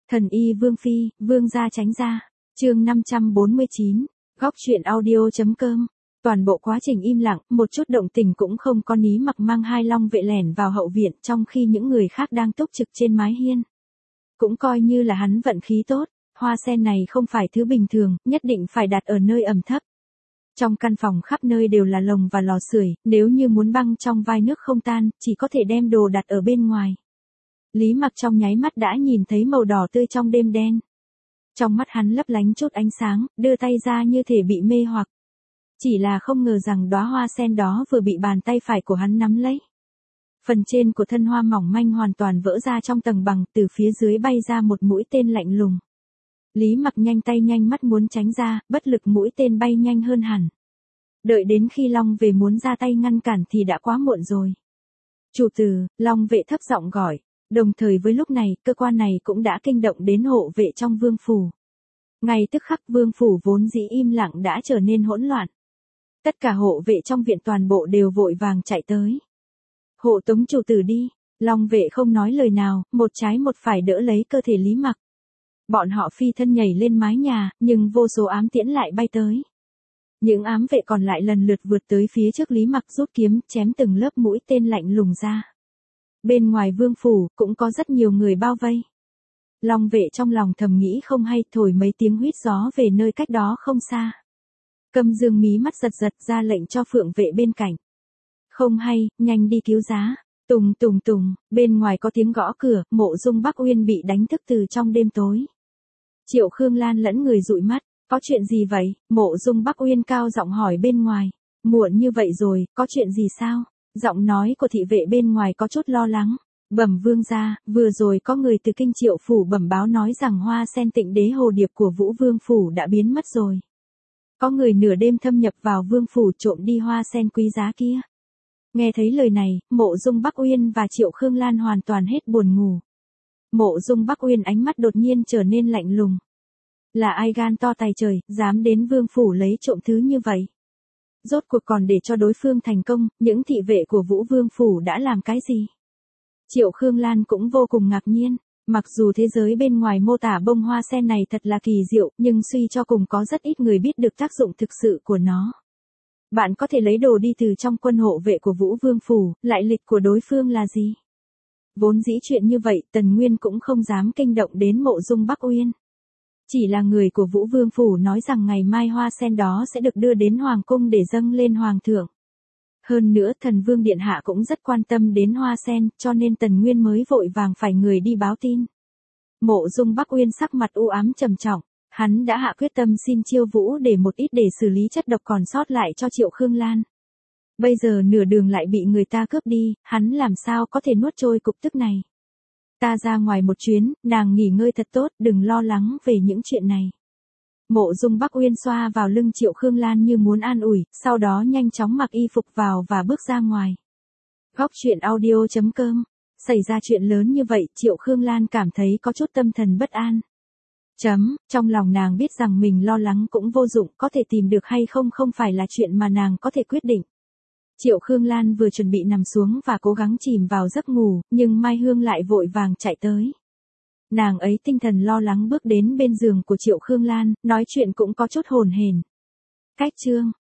Thần y Vương Phi, Vương gia tránh ra. Chương 549, góc truyện audio.com. Toàn bộ quá trình im lặng, một chút động tình cũng không có. Lý Mặc mang hai long vệ lẻn vào hậu viện trong khi những người khác đang túc trực trên mái hiên. Cũng coi như là hắn vận khí tốt, hoa sen này không phải thứ bình thường, nhất định phải đặt ở nơi ẩm thấp. Trong căn phòng khắp nơi đều là lồng và lò sưởi, nếu như muốn băng trong vai nước không tan, chỉ có thể đem đồ đặt ở bên ngoài. Lý Mặc trong nháy mắt đã nhìn thấy màu đỏ tươi trong đêm đen. Trong mắt hắn lấp lánh chút ánh sáng, đưa tay ra như thể bị mê hoặc. Chỉ là không ngờ rằng đóa hoa sen đó vừa bị bàn tay phải của hắn nắm lấy. Phần trên của thân hoa mỏng manh hoàn toàn vỡ ra trong tầng bằng, từ phía dưới bay ra một mũi tên lạnh lùng. Lý Mặc nhanh tay nhanh mắt muốn tránh ra, bất lực mũi tên bay nhanh hơn hẳn. Đợi đến khi Long Vệ muốn ra tay ngăn cản thì đã quá muộn rồi. Chủ tử, Long Vệ thấp giọng gọi. Đồng thời với lúc này, cơ quan này cũng đã kinh động đến hộ vệ trong vương phủ. Ngay tức khắc vương phủ vốn dĩ im lặng đã trở nên hỗn loạn. Tất cả hộ vệ trong viện toàn bộ đều vội vàng chạy tới. Hộ tống chủ tử đi. Long Vệ không nói lời nào, một trái một phải đỡ lấy cơ thể Lý Mặc. Bọn họ phi thân nhảy lên mái nhà, nhưng vô số ám tiễn lại bay tới. Những ám vệ còn lại lần lượt vượt tới phía trước Lý Mặc rút kiếm chém từng lớp mũi tên lạnh lùng ra. Bên ngoài vương phủ cũng có rất nhiều người bao vây. Long Vệ trong lòng thầm nghĩ không hay, thổi mấy tiếng huýt gió về nơi cách đó không xa. Câm Dương mí mắt giật giật ra lệnh cho Phượng Vệ bên cạnh. Không hay, nhanh đi cứu giá. Tùng tùng tùng, bên ngoài có tiếng gõ cửa, Mộ Dung Bắc Uyên bị đánh thức từ trong đêm tối. Triệu Khương Lan lẫn người dụi mắt, có chuyện gì vậy? Mộ Dung Bắc Uyên cao giọng hỏi bên ngoài. Muộn như vậy rồi, có chuyện gì sao? Giọng nói của thị vệ bên ngoài có chút lo lắng. Bẩm vương gia, vừa rồi có người từ Kinh Triệu phủ bẩm báo nói rằng hoa sen Tịnh Đế hồ điệp của Vũ Vương phủ đã biến mất rồi. Có người nửa đêm thâm nhập vào vương phủ trộm đi hoa sen quý giá kia. Nghe thấy lời này, Mộ Dung Bắc Uyên và Triệu Khương Lan hoàn toàn hết buồn ngủ. Mộ Dung Bắc Uyên ánh mắt đột nhiên trở nên lạnh lùng. Là ai gan to tài trời, dám đến vương phủ lấy trộm thứ như vậy? Rốt cuộc còn để cho đối phương thành công, những thị vệ của Vũ Vương phủ đã làm cái gì? Triệu Khương Lan cũng vô cùng ngạc nhiên. Mặc dù thế giới bên ngoài mô tả bông hoa sen này thật là kỳ diệu, nhưng suy cho cùng có rất ít người biết được tác dụng thực sự của nó. Bạn có thể lấy đồ đi từ trong quân hộ vệ của Vũ Vương phủ, lại lịch của đối phương là gì? Vốn dĩ chuyện như vậy, Tần Nguyên cũng không dám kinh động đến Mộ Dung Bắc Uyên. Chỉ là người của Vũ Vương phủ nói rằng ngày mai hoa sen đó sẽ được đưa đến hoàng cung để dâng lên hoàng thượng. Hơn nữa Thần Vương điện hạ cũng rất quan tâm đến hoa sen, cho nên Tần Nguyên mới vội vàng phải người đi báo tin. Mộ Dung Bắc Uyên sắc mặt u ám trầm trọng, hắn đã hạ quyết tâm xin Chiêu Vũ để một ít để xử lý chất độc còn sót lại cho Triệu Khương Lan. Bây giờ nửa đường lại bị người ta cướp đi, hắn làm sao có thể nuốt trôi cục tức này. Ta ra ngoài một chuyến, nàng nghỉ ngơi thật tốt, đừng lo lắng về những chuyện này. Mộ Dung Bắc Uyên xoa vào lưng Triệu Khương Lan như muốn an ủi, sau đó nhanh chóng mặc y phục vào và bước ra ngoài. Góc truyện audio.com. Xảy ra chuyện lớn như vậy, Triệu Khương Lan cảm thấy có chút tâm thần bất an. Trong lòng nàng biết rằng mình lo lắng cũng vô dụng, có thể tìm được hay không không phải là chuyện mà nàng có thể quyết định. Triệu Khương Lan vừa chuẩn bị nằm xuống và cố gắng chìm vào giấc ngủ, nhưng Mai Hương lại vội vàng chạy tới. Nàng ấy tinh thần lo lắng bước đến bên giường của Triệu Khương Lan, nói chuyện cũng có chút hồn hển. Cách chương